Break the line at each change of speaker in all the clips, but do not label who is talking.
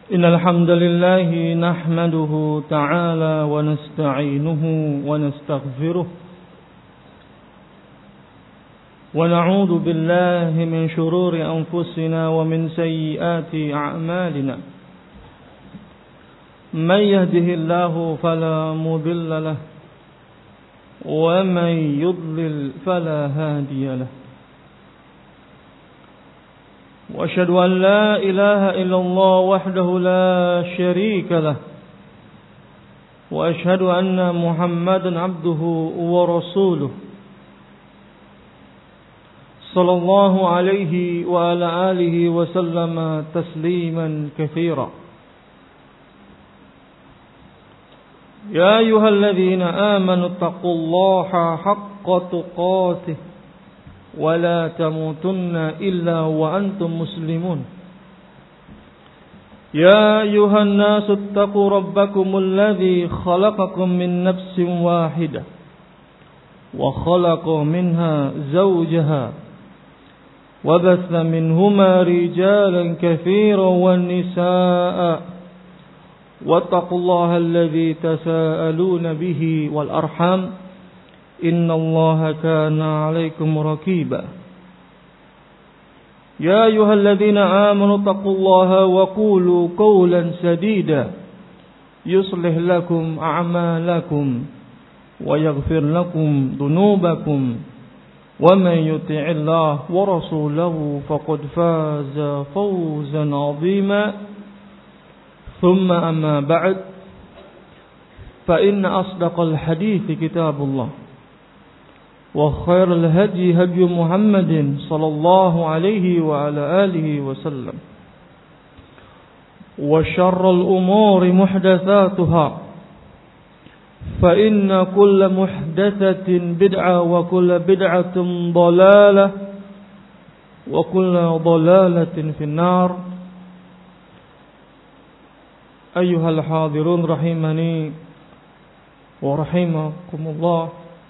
إن الحمد لله نحمده تعالى ونستعينه ونستغفره ونعوذ بالله من شرور أنفسنا ومن سيئات أعمالنا من يهده الله فلا مضل له ومن يضلل فلا هادي له وأشهد أن لا إله إلا الله وحده لا شريك له وأشهد أن محمدا عبده ورسوله صلى الله عليه وعلى آله وسلم تسليما كثيرا يا أيها الذين آمنوا اتقوا الله حق تقاته ولا تموتن إلا وأنتم مسلمون يا أيها الناس اتقوا ربكم الذي خلقكم من نفس واحدة وخلق منها زوجها وبث منهما رجالا كثيرا والنساء واتقوا الله الذي تساءلون به والأرحام إن الله كان عليكم رقيبا يا أيها الذين آمنوا اتقوا الله وقولوا قولا سديدا يصلح لكم أعمالكم ويغفر لكم ذنوبكم ومن يطع الله ورسوله فقد فاز فوزا عظيما ثم أما بعد فإن أصدق الحديث كتاب الله وخير الهدي هدي محمد صلى الله عليه وعلى آله وسلم وشر الأمور محدثاتها فإن كل محدثة بدعة وكل بدعة ضلالة وكل ضلالة في النار أيها الحاضرون رحمني ورحمكم الله.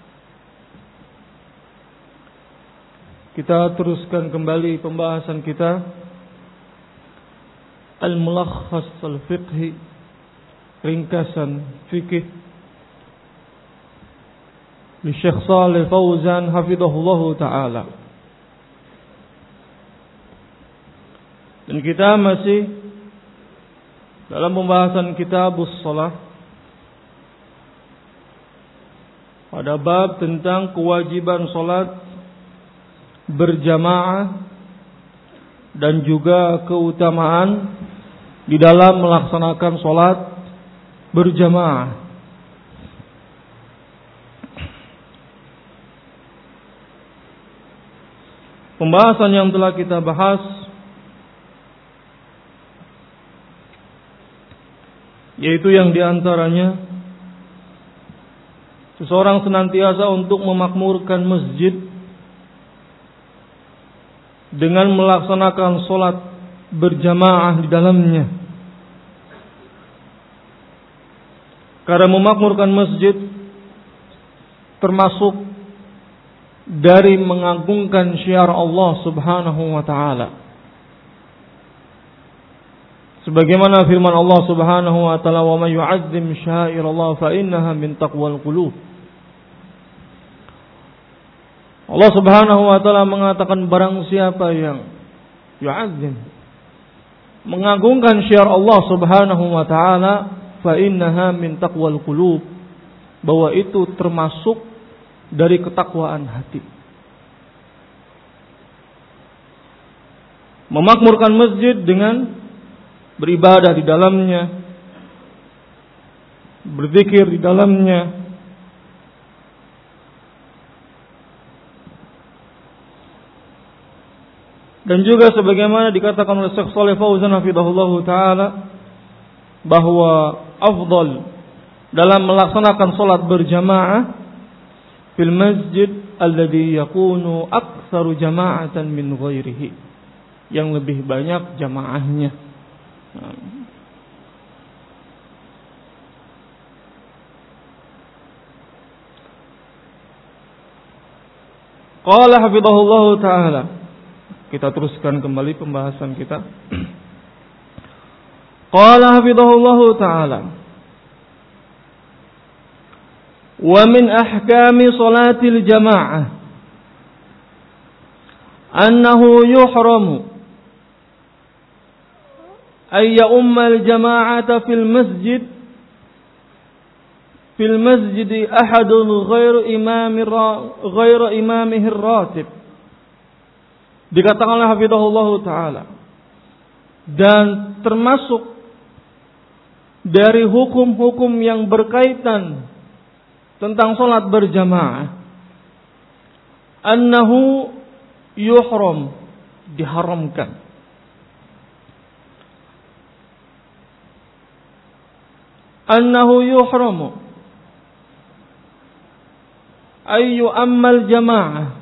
Kita teruskan kembali pembahasan kita Al-Mulakhas Al-Fiqhi, ringkasan fikih li Syekh Shalih Fauzan hafizahullahu taala. Dan kita masih dalam pembahasan Kitabus Shalah pada bab tentang kewajiban salat berjamaah dan juga keutamaan di dalam melaksanakan salat berjamaah. Pembahasan yang telah kita bahas yaitu yang diantaranya seseorang senantiasa untuk memakmurkan masjid dengan melaksanakan sholat berjamaah di dalamnya. Karena memakmurkan masjid termasuk dari mengagungkan syiar Allah Subhanahu wa taala. Sebagaimana firman Allah Subhanahu wa taala, "Wa may yu'azzim sya'airallah fa innaha min taqwal qulub." Allah Subhanahu wa taala mengatakan barang siapa yang yu'azzim, mengagungkan syiar Allah Subhanahu wa taala, fa innaha min taqwal qulub, bahwa itu termasuk dari ketakwaan hati. Memakmurkan masjid dengan beribadah di dalamnya, berzikir di dalamnya, dan juga sebagaimana dikatakan oleh Syekh Shalih Fauzan hafizahullahu taala bahwa afdal dalam melaksanakan salat berjamaah fil masjid alladhi yakunu aktsaru jama'atan min ghairihi, yang lebih banyak jamaahnya. Qala hafizahullahu taala. Kita teruskan kembali pembahasan kita. Qala hafidhahullahu ta'ala. Wa min ahkami salatil jama'ah annahu yuhramu ay ya'ummal jama'ata fil masjid ahadun ghairu imamihi ratib. Dikatakan oleh hafidhahullahu ta'ala, dan termasuk dari hukum-hukum yang berkaitan tentang salat berjamaah, annahu yuhram, diharamkan, annahu yuhramu ayyu ammal jamaah,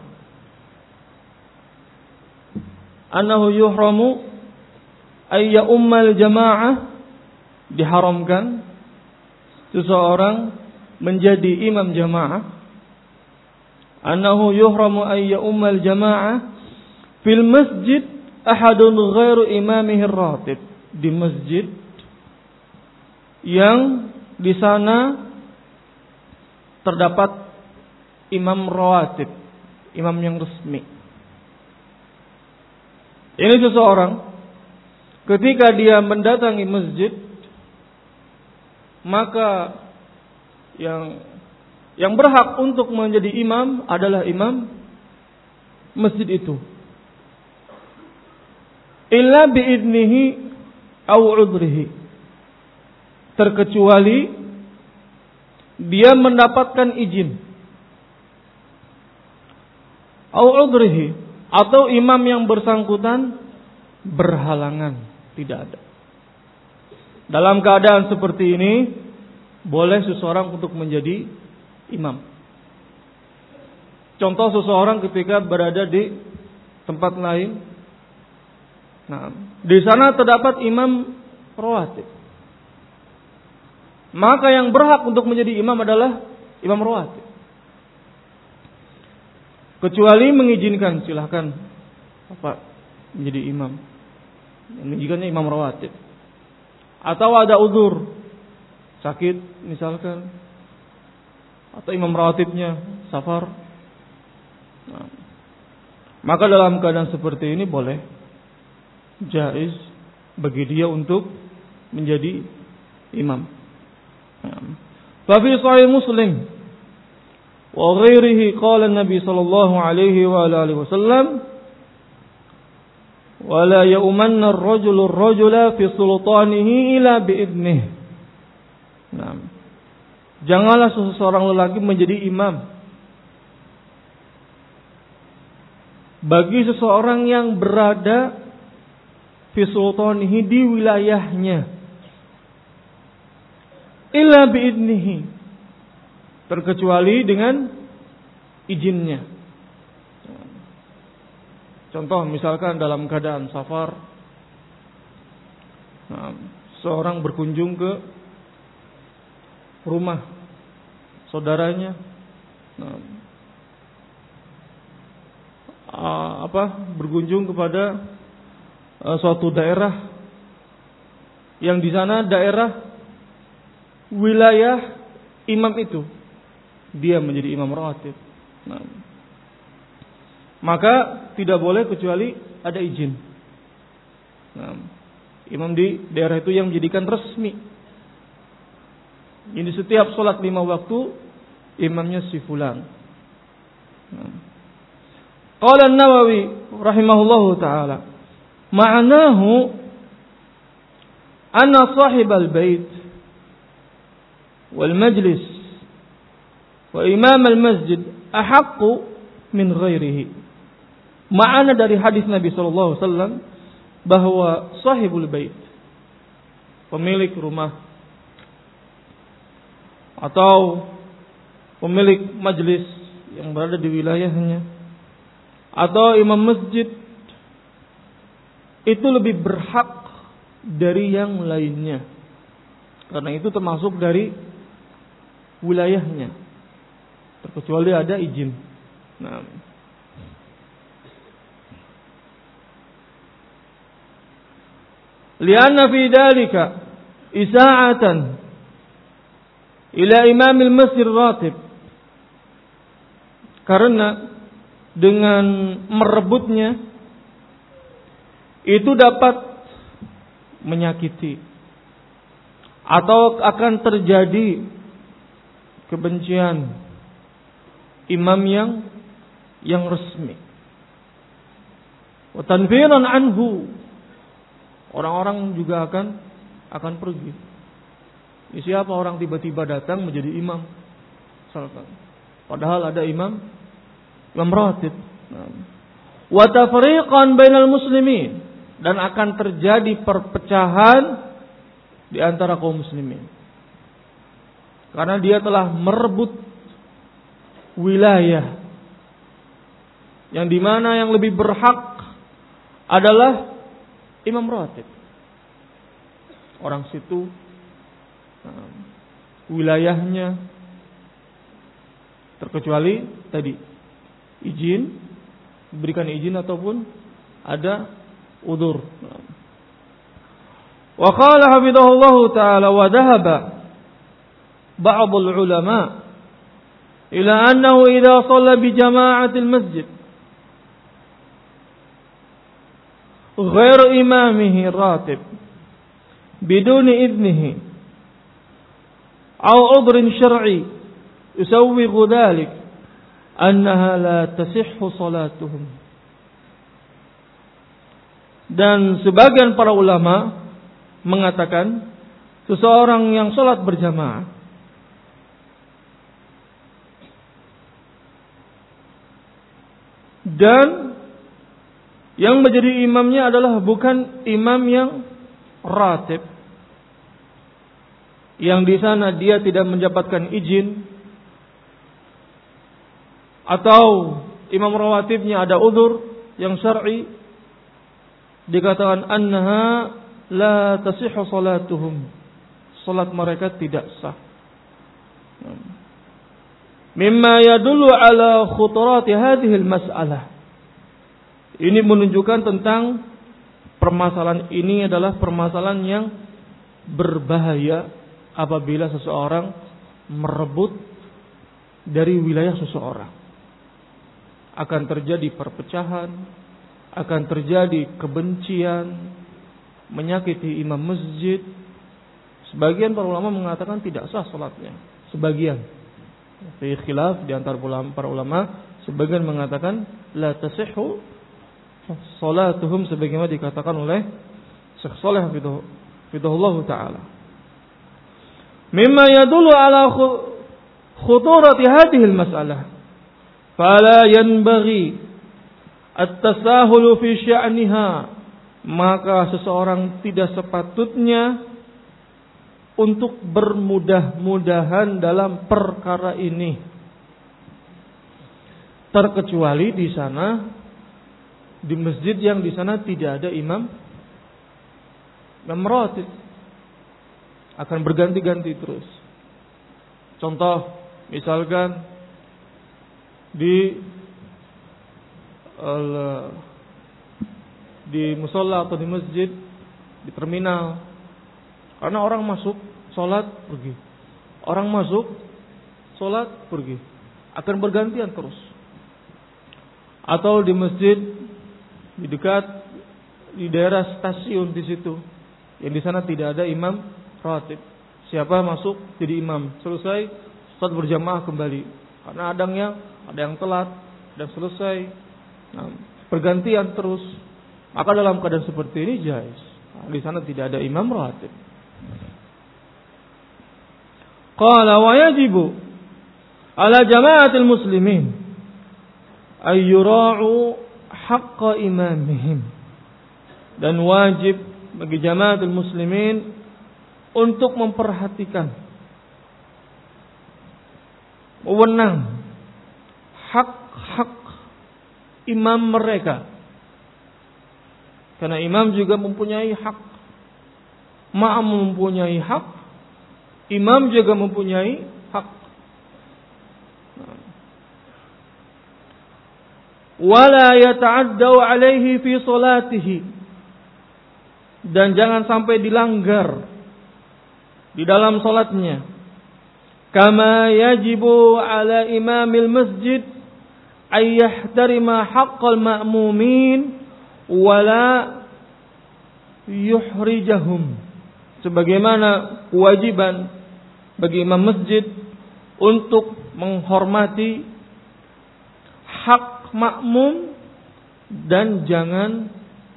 annahu yuhramu ayya ummal jamaah, diharamkan seseorang menjadi imam jamaah, annahu yuhramu ayya ummal jamaah fil masjid ahadun ghairu imamihi ratib, di masjid yang di sana terdapat imam rawatib, imam yang resmi. Ini seseorang ketika dia mendatangi masjid, maka yang berhak untuk menjadi imam adalah imam masjid itu. Illa biidnihi au udrihi, terkecuali dia mendapatkan izin, au udrihi, atau imam yang bersangkutan berhalangan, tidak ada. Dalam keadaan seperti ini, boleh seseorang untuk menjadi imam. Contoh, seseorang ketika berada di tempat lain, nah, di sana terdapat imam rawatib, maka yang berhak untuk menjadi imam adalah imam rawatib. Kecuali mengizinkan, silahkan Bapak menjadi imam, mengizinkannya imam rawatib. Atau ada uzur, sakit misalkan, atau imam rawatibnya safar, nah, maka dalam keadaan seperti ini boleh, jaiz bagi dia untuk menjadi imam. Fa fi sahih Muslim wa ghairihi qala Nabi sallallahu alaihi wa alihi wasallam, wala ya'umanna ar-rajulu ar-rajula fi sultanihi ila bi'idnihi. Nah, janganlah seseorang lelaki menjadi imam bagi seseorang yang berada fi sultanihi, di wilayahnya, illa bi'idnihi, terkecuali dengan izinnya. Contoh, misalkan dalam keadaan safar, nah, seorang berkunjung ke rumah saudaranya, nah, berkunjung kepada suatu daerah yang di sana daerah wilayah imam itu, dia menjadi imam rawatib. Nah, maka tidak boleh kecuali ada izin. Nah, imam di daerah itu yang menjadikan resmi. Ini setiap sholat 5 waktu imamnya si fulan. Qala An-Nawawi rahimahullahu taala, ma'nahu anna sahibal bait wal majlis wa imam al masjid ahaqqu min ghairihi. Makna dari hadis Nabi sallallahu alaihi wasallam bahwa sahibul bait, pemilik rumah atau pemilik majlis yang berada di wilayahnya, atau imam masjid, itu lebih berhak dari yang lainnya, karena itu termasuk dari wilayahnya, terkecuali ada izin. Nah, lianna fi dalika isa'atan ila imamil masjid ratib, karena dengan merebutnya itu dapat menyakiti atau akan terjadi kebencian imam yang resmi. Wa tanfiran anhu, orang-orang juga akan pergi. Ini siapa orang tiba-tiba datang menjadi imam? Padahal ada imam ratib. Wa tafriqan bainal muslimin, dan akan terjadi perpecahan di antara kaum muslimin. Karena dia telah merebut wilayah yang dimana yang lebih berhak adalah imam ratib. Orang situ wilayahnya, terkecuali tadi diberikan izin ataupun ada udzur. Wa qala hafidhahullahu ta'ala wa dhahaba ba'd al-ulama ila annahu idza shalla bi jama'ati al-masjid ghair imamihi ratib biduni idnihi aw udhrin syar'i yusawwighu dhalik annaha la tasihhu salatuhum. Dan sebagian para ulama mengatakan seseorang yang sholat berjamaah dan yang menjadi imamnya adalah bukan imam yang ratib, yang di sana dia tidak mendapatkan izin, atau imam rawatibnya ada udzur yang syar'i, dikatakan annaha la tasihhu salatuhum, salat mereka tidak sah. Mimma yadullu ala khuturati hadhihi al-mas'alah. Ini menunjukkan tentang permasalahan ini adalah permasalahan yang berbahaya apabila seseorang merebut dari wilayah seseorang. Akan terjadi perpecahan, akan terjadi kebencian, menyakiti imam masjid. Sebagian para ulama mengatakan tidak sah salatnya. Sebagian. Fi khilaf di antara para ulama, sebagian mengatakan la tasihhu salatuhum, sebagaimana dikatakan oleh Syekh Shalih hafizahullah taala. Mimma yadullu ala khuturati hadhihi al-mas'alah. Fala yanbaghi at-tasahulu fi sya'niha, maka seseorang tidak sepatutnya untuk bermudah-mudahan dalam perkara ini, terkecuali di sana, di masjid yang di sana tidak ada imam ratib, akan berganti-ganti terus. Contoh, misalkan di musola atau di masjid, di terminal, karena orang masuk sholat pergi, orang masuk sholat pergi, akan bergantian terus. Atau di masjid di dekat di daerah stasiun di situ, yang di sana tidak ada imam ratib, siapa masuk jadi imam, selesai sholat berjamaah kembali, karena ada yang telat dan selesai, bergantian terus. Maka dalam keadaan seperti ini jaiz. Di sana tidak ada imam ratib. Qala wa yajibu ala jama'atil muslimin ay yura'u haqqa imamihim, dan wajib bagi jama'atul muslimin untuk memperhatikan, mewenang hak-hak imam mereka. Karena imam juga mempunyai hak, ma'mum mempunyai hak, imam juga mempunyai hak. Wala yata'addau alaihi fi salatihi, dan jangan sampai dilanggar di dalam salatnya. Kama yajibu ala imamil masjid ay yahtarima haqqal ma'mumin wala yuhrijahum. Sebagaimana kewajiban bagi imam masjid untuk menghormati hak makmum dan jangan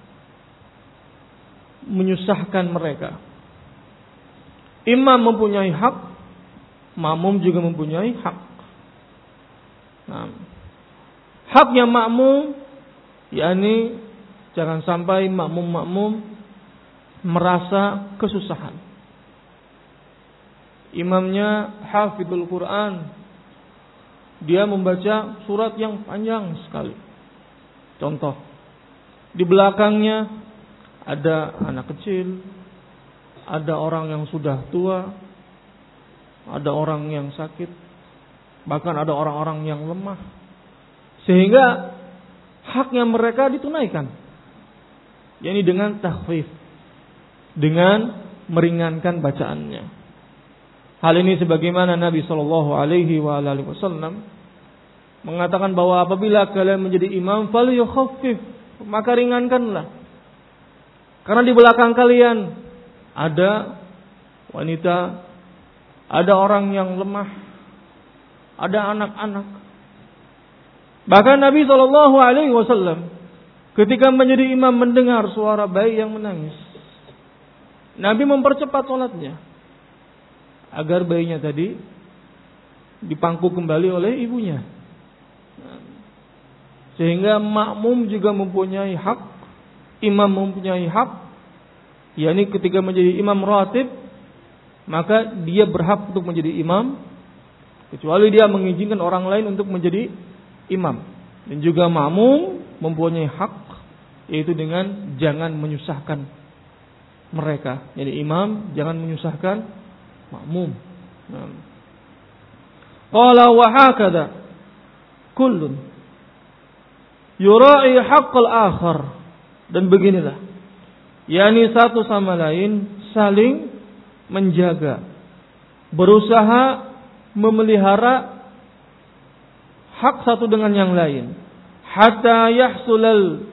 menyusahkan mereka. Imam mempunyai hak, makmum juga mempunyai hak. Nah, haknya makmum, yakni jangan sampai makmum merasa kesusahan. Imamnya hafidul Quran, dia membaca surat yang panjang sekali. Contoh, di belakangnya ada anak kecil, ada orang yang sudah tua, ada orang yang sakit, bahkan ada orang-orang yang lemah. Sehingga haknya mereka ditunaikan, yakni dengan takhfif, dengan meringankan bacaannya. Hal ini sebagaimana Nabi Shallallahu Alaihi Wasallam mengatakan bahwa apabila kalian menjadi imam, falyukhaffif, maka ringankanlah. Karena di belakang kalian ada wanita, ada orang yang lemah, ada anak-anak. Bahkan Nabi Shallallahu Alaihi Wasallam ketika menjadi imam mendengar suara bayi yang menangis, Nabi mempercepat sholatnya agar bayinya tadi dipangku kembali oleh ibunya. Sehingga makmum juga mempunyai hak, imam mempunyai hak, yakni ketika menjadi imam ratib, maka dia berhak untuk menjadi imam, kecuali dia mengizinkan orang lain untuk menjadi imam. Dan juga makmum mempunyai hak, yaitu dengan jangan menyusahkan mereka. Jadi imam jangan menyusahkan makmum. Qala wa hakadha kullun yura'i haqqal akhar. Dan beginilah, yakni satu sama lain saling menjaga, berusaha memelihara hak satu dengan yang lain, hatta yahsulal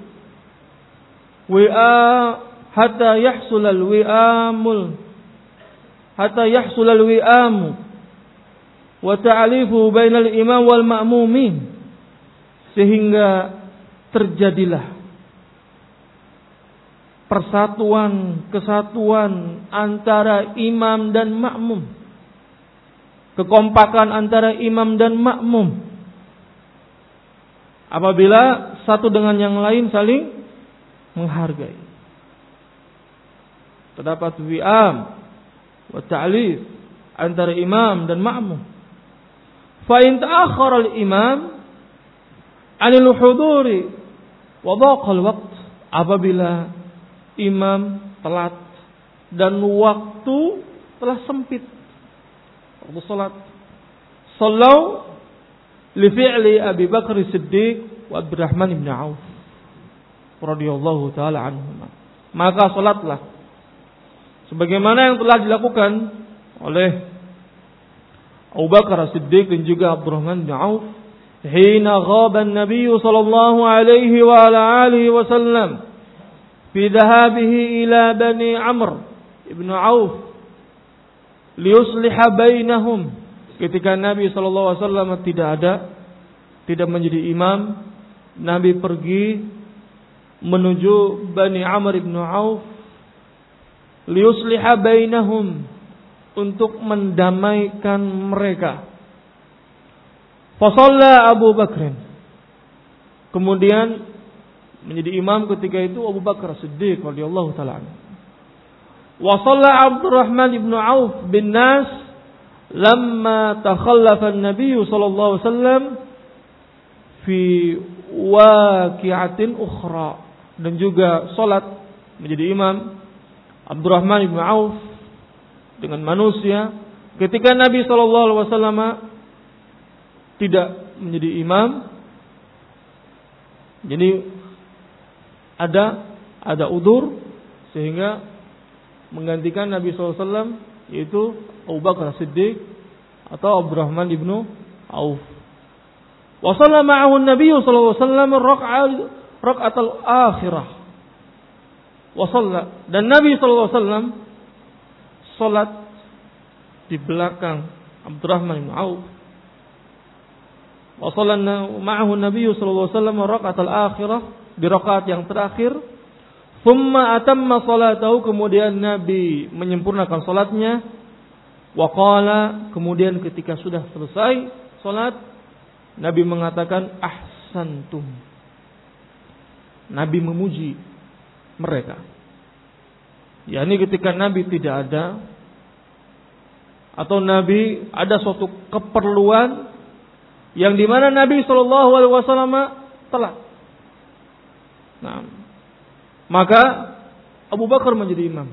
wi'amu wa ta'alifu bainal imam wal ma'mumin, sehingga terjadilah persatuan, kesatuan antara imam dan makmum, kekompakan antara imam dan makmum apabila satu dengan yang lain saling menghargai. Terdapat wi'am wa ta'lif antara imam dan makmum. Fa in ta'akhkhara al-imam 'anil huduri wa dhaqa al-waqt, apabila imam telat dan waktu telah sempit, waktu salat, sallau li fi'li Abi Bakar Siddiq wa Abdurrahman bin Auf radhiyallahu taala anhuma, maka salatlah sebagaimana yang telah dilakukan oleh Abu Bakar Siddiq dan juga Abdurrahman bin Auf hina ghaba an-nabiy sallallahu alaihi wa ala alihi wasallam fi dhahabihi ila Bani Amr ibn Auf liyusliha bainahum, ketika Nabi sallallahu alaihi wasallam tidak menjadi imam, Nabi pergi menuju Bani Amr ibn Auf liyusliha bainahum, untuk mendamaikan mereka. Fasalla Abu Bakr, kemudian menjadi imam ketika itu Abu Bakar Siddiq radhiyallahu taala anhu. Wa shalla Abdurrahman ibn Auf bin nas lamma takhallafa an-nabiy sallallahu alaihi wasallam fi waqi'atin ukhra, dan juga salat menjadi imam Abdurrahman ibn Auf dengan manusia ketika Nabi sallallahu alaihi wasallam tidak menjadi imam. Jadi ada udzur sehingga menggantikan Nabi sallallahu alaihi wasallam yaitu Abu Bakar Siddiq atau Abdurrahman ibnu Auf. Wa shalla ma'ahu an-nabiy sallallahu alaihi wasallam rak'atal akhirah. Wa shalla, dan Nabi sallallahu alaihi wasallam salat di belakang Abdurrahman ibnu Auf. Wa shalla ma'ahu an-nabiy sallallahu alaihi wasallam rak'atal akhirah, di rakaat yang terakhir. Thumma atamma salatahu, kemudian Nabi menyempurnakan salatnya. Wa qala, kemudian ketika sudah selesai salat, Nabi mengatakan ahsantum. Nabi memuji mereka. yakni ketika Nabi tidak ada atau Nabi ada suatu keperluan yang dimana Nabi Shallallahu Alaihi Wasallam telat. Nah, maka Abu Bakar menjadi imam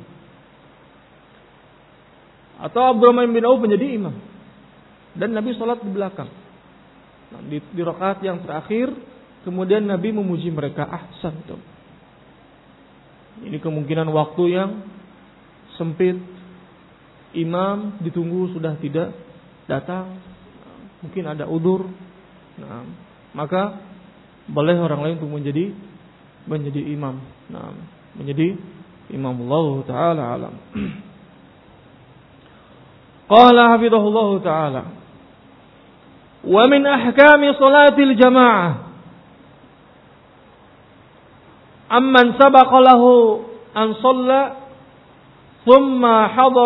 atau Abdurrahman bin Auf menjadi imam dan Nabi sholat di belakang. Nah, di rakaat yang terakhir kemudian Nabi memuji mereka, ahsantum. Ini kemungkinan waktu yang sempit, imam ditunggu sudah tidak datang, mungkin ada udzur. Nah, maka boleh orang lain untuk menjadi imam. Nah, menjadi imam. Allah taala alam. Qala hafizahullah taala, wa min ahkami salatil jamaah amman sabaqa lahu an shalla thumma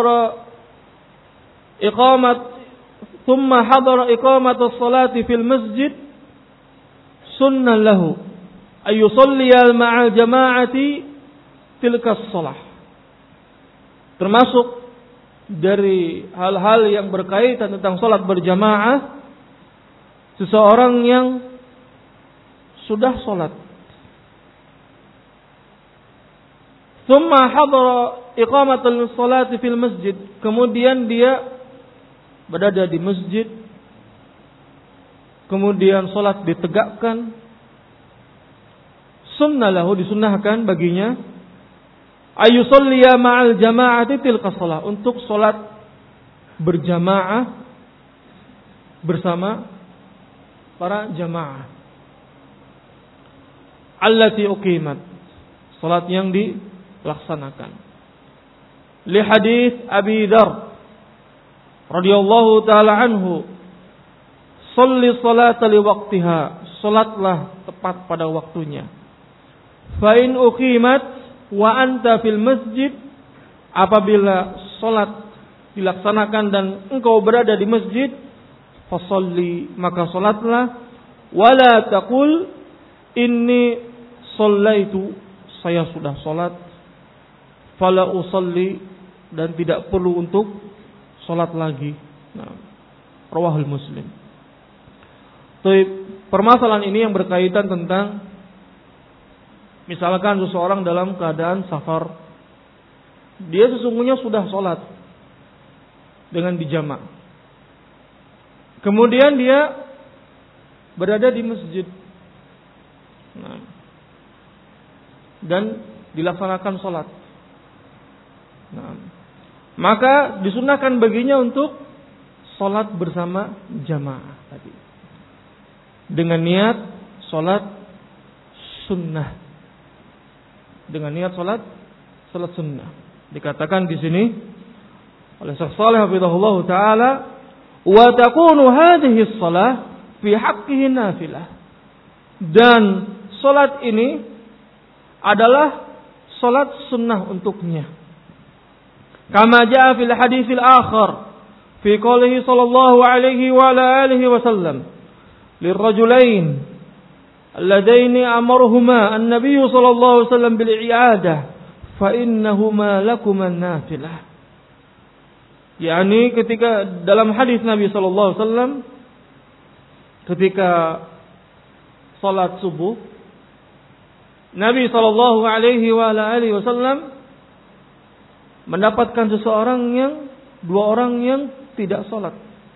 hadara iqamat as-salati fil masjid sunnah lahu ay yusalli ma'al jama'ati tilka as-salah. Termasuk dari hal-hal yang berkaitan tentang salat berjamaah, seseorang yang sudah salat thumma hadara iqamatul salati fil masjid, kemudian dia berada di masjid, kemudian salat ditegakkan, sunnah lahu, disunnahkan baginya, ayusolliya ma'al jama'ati tilka shalah, untuk salat berjamaah bersama para jamaah allati uqimat, salat yang dilaksanakan. Li hadis Abi Dzar radhiyallahu taala anhu, sholli salata li waqtiha, salatlah tepat pada waktunya. Fa in uqimat wa anta fil masjid, apabila salat dilaksanakan dan engkau berada di masjid, fasalli, maka salatlah, wala taqul inni shallaitu, saya sudah salat, fala usalli, dan tidak perlu untuk salat lagi. Nah, rawahul Muslim. Baik, permasalahan ini yang berkaitan tentang misalkan seseorang dalam keadaan safar, dia sesungguhnya sudah salat dengan dijamak, kemudian dia berada di masjid, nah, dan dilaksanakan salat. Nah, maka disunahkan baginya untuk salat bersama jamaah tadi dengan niat salat sunnah, dengan niat salat sunnah. Dikatakan di sini oleh Syekh Shalih hafizahullah taala, wa takunu hadhihi shalah fi haqqihi nafilah, dan salat ini adalah salat sunnah untuknya. Kama jaa fil haditsil akhar fi qoulihi sallallahu alaihi wa ala alihi wasallam lirrajulain alladaini amarhuma an-nabiy sallallahu alaihi wasallam bil i'adah fa innahuma lakuma nafilah. yakni ketika dalam hadis Nabi sallallahu alaihi wasallam ketika salat subuh, Nabi sallallahu alaihi wa ala alihi wasallam mendapatkan dua orang yang tidak salat,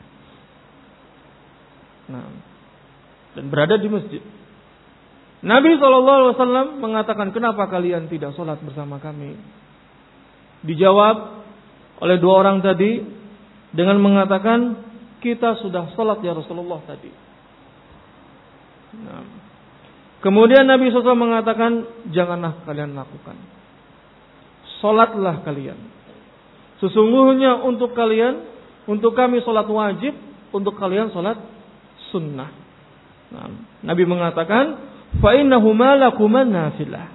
nah, dan berada di masjid. Nabi SAW mengatakan, kenapa kalian tidak salat bersama kami? Dijawab, oleh dua orang tadi dengan mengatakan, kita sudah salat ya Rasulullah tadi. Nah, kemudian Nabi SAW mengatakan, janganlah kalian lakukan. Salatlah kalian. Sesungguhnya untuk kami salat wajib, untuk kalian salat sunnah. Nah, Nabi mengatakan, fa innahuma lakuman nafilah.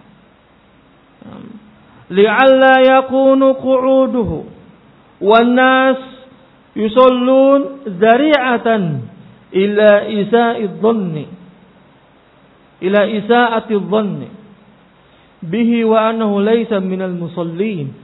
Li'alla yakunu qu'uduhu wan nas yusallun zari'atan ila isa'ati dhanni bihi wa annahu laysa minal musallin.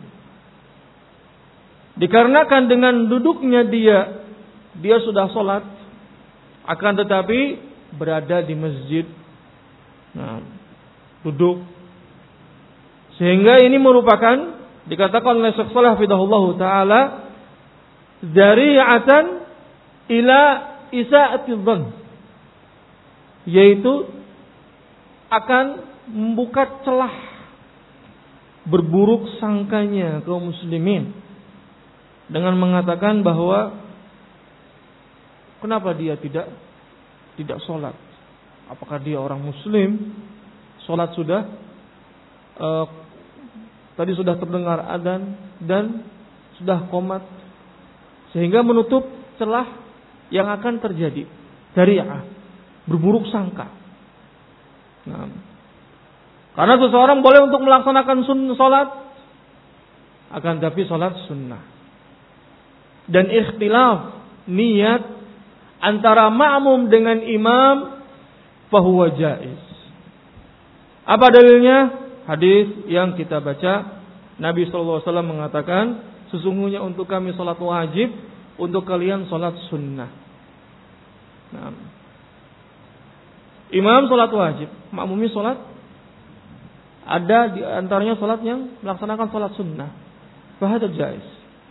Dikarenakan dengan duduknya dia sudah salat, akan tetapi berada di masjid. Nah, duduk. Sehingga ini merupakan, dikatakan oleh Syekh Shalih hafizahullah taala, zari'atan ila isa'ati dhann, yaitu akan membuka celah berburuk sangkanya kaum muslimin dengan mengatakan bahwa kenapa dia tidak sholat? Apakah dia orang muslim? Sholat sudah tadi sudah terdengar adzan dan sudah qomat, sehingga menutup celah yang akan terjadi zari'ah, berburuk sangka. Nah, karena seseorang boleh untuk melaksanakan sholat, akan tapi sholat sunnah. Dan ikhtilaf niat antara ma'mum dengan imam, fahuwa jaiz. Apa dalilnya? Hadis yang kita baca, Nabi SAW mengatakan, sesungguhnya untuk kami sholat wajib, untuk kalian sholat sunnah. Nah, imam sholat wajib, makmumnya sholat, ada di antaranya sholat yang melaksanakan sholat sunnah, fahada jaiz.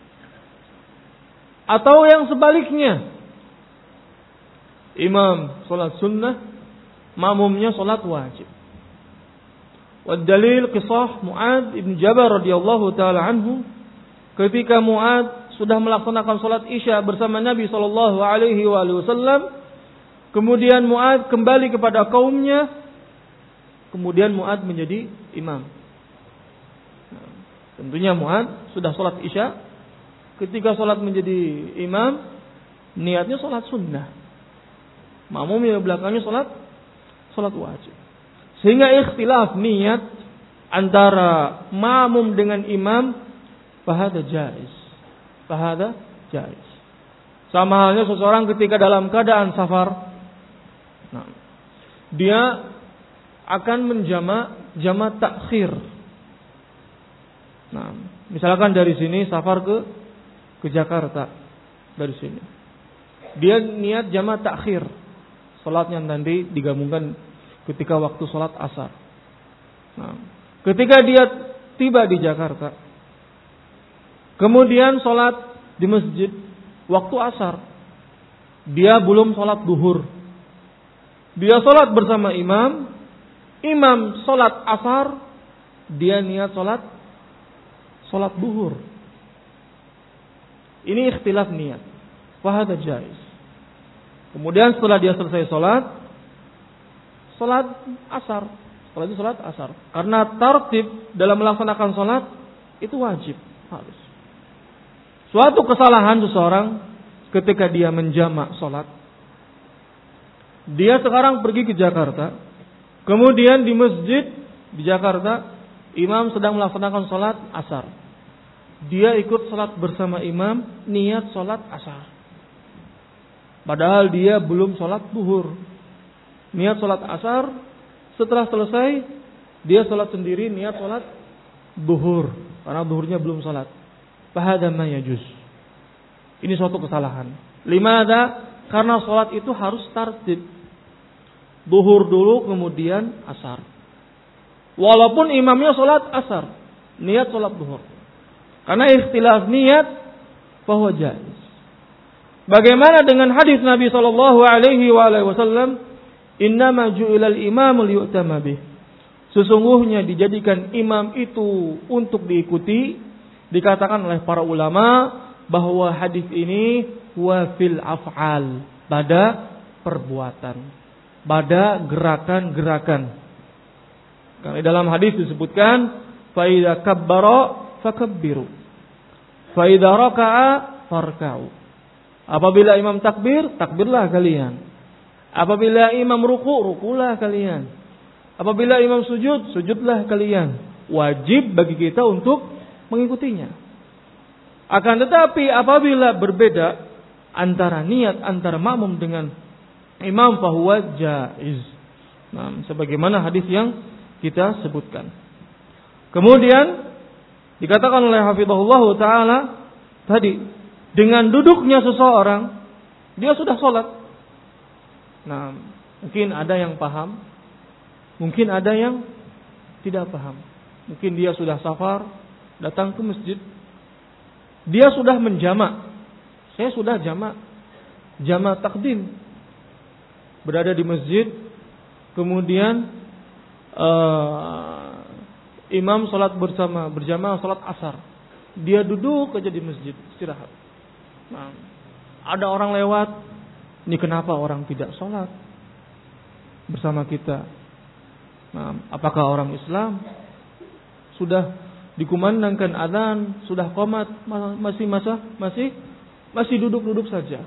Atau yang sebaliknya, imam sholat sunnah, makmumnya sholat wajib. Wad-dalil qisah Mu'adz ibn Jabal radhiyallahu taala anhu, ketika Mu'adz sudah melaksanakan sholat Isya bersama Nabi sallallahu alaihi wasallam, kemudian Mu'adz kembali kepada kaumnya, kemudian Mu'adz menjadi imam. Nah, tentunya Mu'adz sudah sholat Isya, ketika sholat menjadi imam, niatnya sholat sunnah. Makmum yang belakangnya sholat wajib. Sehingga ikhtilaf niat antara makmum dengan imam, fahada jaiz. Fahada jaiz. Sama halnya seseorang ketika dalam keadaan safar, nah, dia akan jama' takhir. Nah, misalkan dari sini safar ke Jakarta, dari sini dia niat jama' takhir, salatnya nanti digabungkan ketika waktu salat asar. Nah, ketika dia tiba di Jakarta, kemudian salat di masjid waktu asar, dia belum salat duhur, dia salat bersama imam salat asar, dia niat salat duhur. Ini ikhtilaf niat, fahada jaiz. Kemudian setelah dia selesai salat asar, setelah itu salat asar, karena tertib dalam melaksanakan salat itu wajib, harus. Suatu kesalahan seseorang ketika dia menjamak salat, dia sekarang pergi ke Jakarta, kemudian di masjid di Jakarta imam sedang melaksanakan salat asar, dia ikut salat bersama imam, niat salat asar, padahal dia belum salat duhur. Niat salat asar, setelah selesai dia salat sendiri niat salat duhur, karena duhurnya belum salat. Fahada ma yajuz. Ini suatu kesalahan. Limada? Karena salat itu harus tartib. Duhur dulu kemudian asar. Walaupun imamnya salat asar, niat salat duhur. Karena ikhtilaf niat, bahwa jaiz. Bagaimana dengan hadis Nabi sallallahu alaihi wasallam, innama ju'ilal imamu liyu'tama bih. Sesungguhnya dijadikan imam itu untuk diikuti, dikatakan oleh para ulama bahwa hadis ini wa fil af'al, pada perbuatan, pada gerakan-gerakan. Karena dalam hadis disebutkan fa idza kabbara fakabbiru, fa idza raka'a farka'u. Apabila imam takbir, takbirlah kalian. Apabila imam ruku', rukulah kalian. Apabila imam sujud, sujudlah kalian. Wajib bagi kita untuk mengikutinya. Akan tetapi apabila berbeda antara niat antara makmum dengan imam, fahuwa jaiz. Nah, sebagaimana hadis yang kita sebutkan. Kemudian dikatakan oleh hafizahullah taala tadi, dengan duduknya seseorang dia sudah sholat. Nah, mungkin ada yang paham, mungkin ada yang tidak paham. Mungkin dia sudah safar, datang ke masjid, dia sudah menjamak. Saya sudah jamak takdim, berada di masjid, kemudian imam sholat berjamaah sholat asar, dia duduk aja di masjid istirahat. Nah, ada orang lewat, ini kenapa orang tidak sholat bersama kita? Nah, apakah orang Islam sudah dikumandangkan adzan, sudah qomat, masih duduk-duduk saja?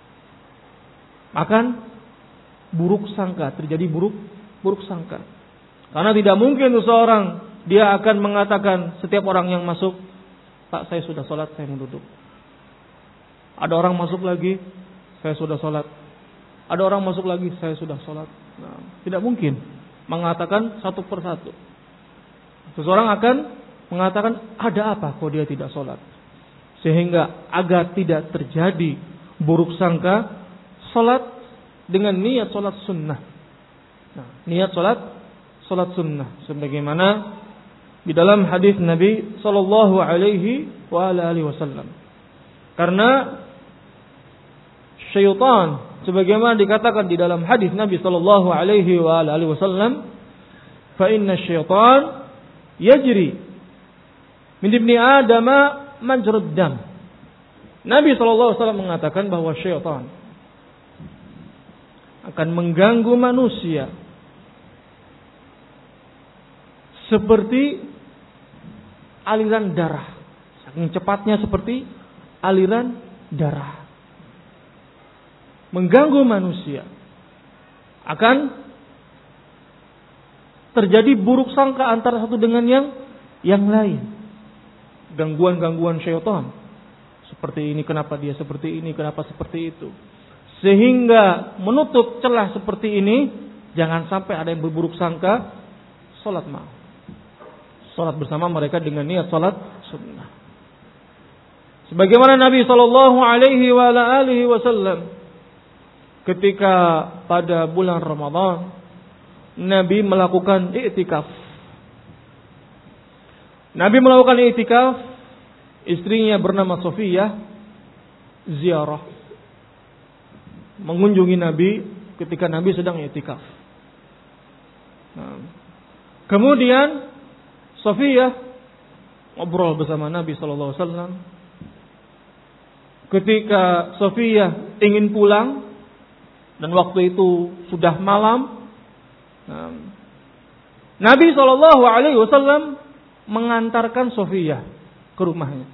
Akan buruk sangka, terjadi buruk sangka. Karena tidak mungkin seseorang dia akan mengatakan setiap orang yang masuk, Pak, saya sudah sholat, saya mau duduk. Ada orang masuk lagi, saya sudah sholat. Ada orang masuk lagi, saya sudah sholat. Nah, tidak mungkin mengatakan satu persatu. Seseorang akan mengatakan, ada apa kok dia tidak sholat? Sehingga agar tidak terjadi buruk sangka, sholat dengan niat sholat sunnah. Nah, niat sholat sunnah, sebagaimana di dalam hadis Nabi Sallallahu Alaihi Wasallam. Karena syaitan, sebagaimana dikatakan di dalam hadis Nabi Sallallahu Alaihi Wasallam, fa inna syaitan yajri min ibni adama majrad dam. Nabi Sallallahu Alaihi Wasallam mengatakan bahwa syaitan akan mengganggu manusia seperti aliran darah. Saking cepatnya seperti aliran darah. Mengganggu manusia. Akan terjadi buruk sangka antara satu dengan yang lain. Gangguan-gangguan syaitan. Seperti ini, kenapa dia seperti ini, kenapa seperti itu. Sehingga menutup celah seperti ini, jangan sampai ada yang berburuk sangka, sholat maaf. Sholat bersama mereka dengan niat sholat sunnah. Sebagaimana Nabi Sallallahu Alaihi Wasallam ketika pada bulan Ramadan, Nabi melakukan i'tikaf. Nabi melakukan i'tikaf, istrinya bernama Sofiyah ziarah, mengunjungi Nabi ketika Nabi sedang i'tikaf. Nah, kemudian Sofiyah ngobrol bersama Nabi Sallallahu Alaihi Wasallam. Ketika Sofiyah ingin pulang dan waktu itu sudah malam, Nabi Sallallahu Alaihi Wasallam mengantarkan Sofiyah ke rumahnya.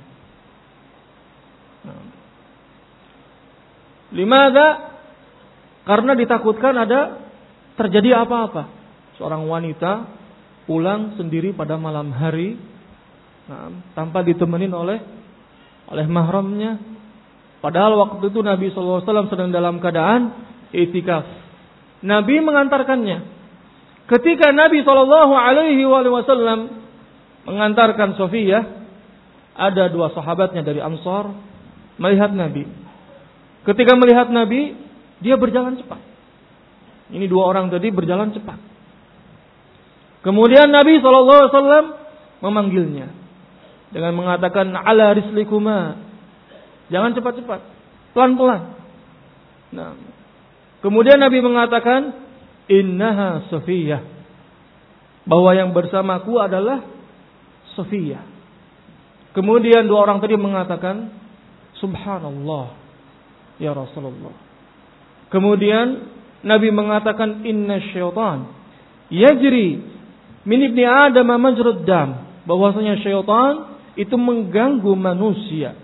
Limada? Karena ditakutkan ada terjadi apa-apa. Seorang wanita pulang sendiri pada malam hari, tanpa ditemenin oleh mahramnya. Padahal waktu itu Nabi SAW sedang dalam keadaan i'tikaf. Nabi mengantarkannya. Ketika Nabi SAW mengantarkan Sofiyah, ada dua sahabatnya dari Ansar melihat Nabi. Ketika melihat Nabi, dia berjalan cepat. Ini dua orang tadi berjalan cepat. Kemudian Nabi SAW memanggilnya dengan mengatakan, ala rislikuma, jangan cepat-cepat, pelan-pelan. Nah, kemudian Nabi mengatakan, innaha Sofiyah, bahwa yang bersamaku adalah Sofiyah. Kemudian dua orang tadi mengatakan, Subhanallah, ya Rasulullah. Kemudian Nabi mengatakan, Inna syaitan yajri min ibni Adam majrad dam. Bahwasanya syaitan itu mengganggu manusia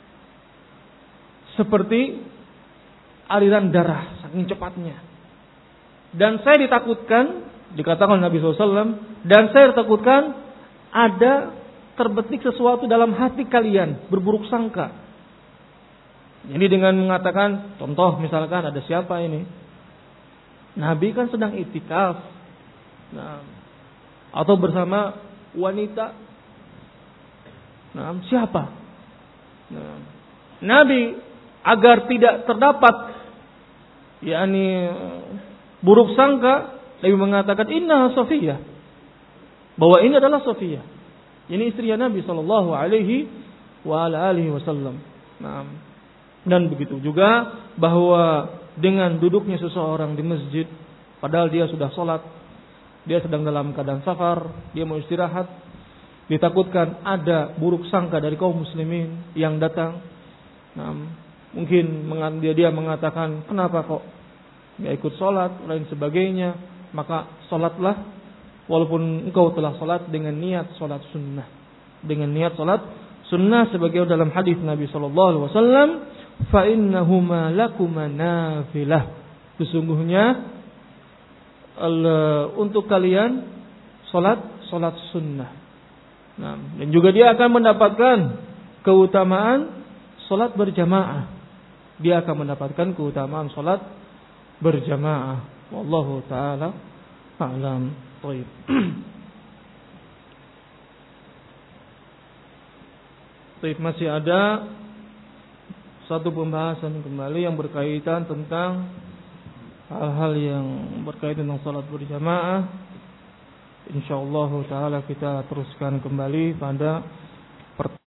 seperti aliran darah, saking cepatnya. Dan saya ditakutkan, dikatakan Nabi SAW, dan saya takutkan ada terbetik sesuatu dalam hati kalian, berburuk sangka. Jadi dengan mengatakan, contoh misalkan ada siapa ini? Nabi kan sedang iktikaf. Nah, atau bersama wanita. Nah, siapa? Nah, Nabi agar tidak terdapat yakni buruk sangka, Nabi mengatakan inna Safiyah, bahwa ini adalah Safiyah, ini istri Nabi sallallahu alaihi wasallam. Nah, dan begitu juga bahwa dengan duduknya seseorang di masjid padahal dia sudah sholat, dia sedang dalam keadaan safar, dia mau istirahat, ditakutkan ada buruk sangka dari kaum muslimin yang datang. Nah, mungkin dia mengatakan, kenapa kok nggak ikut sholat, lain sebagainya. Maka sholatlah, walaupun engkau telah sholat dengan niat sholat sunnah, dengan niat sholat sunnah, sebagai dalam hadis Nabi Sallallahu Alaihi Wasallam, fa innahuma lakuma nafilah. Sesungguhnya untuk kalian sholat sunnah. Nah, dan juga dia akan mendapatkan keutamaan sholat berjamaah. Dia akan mendapatkan keutamaan sholat berjamaah. Wallahu ta'ala a'lam. Baik. Baik, masih ada satu pembahasan kembali yang berkaitan tentang hal-hal yang berkaitan dengan sholat berjamaah. InsyaAllah ta'ala kita teruskan kembali pada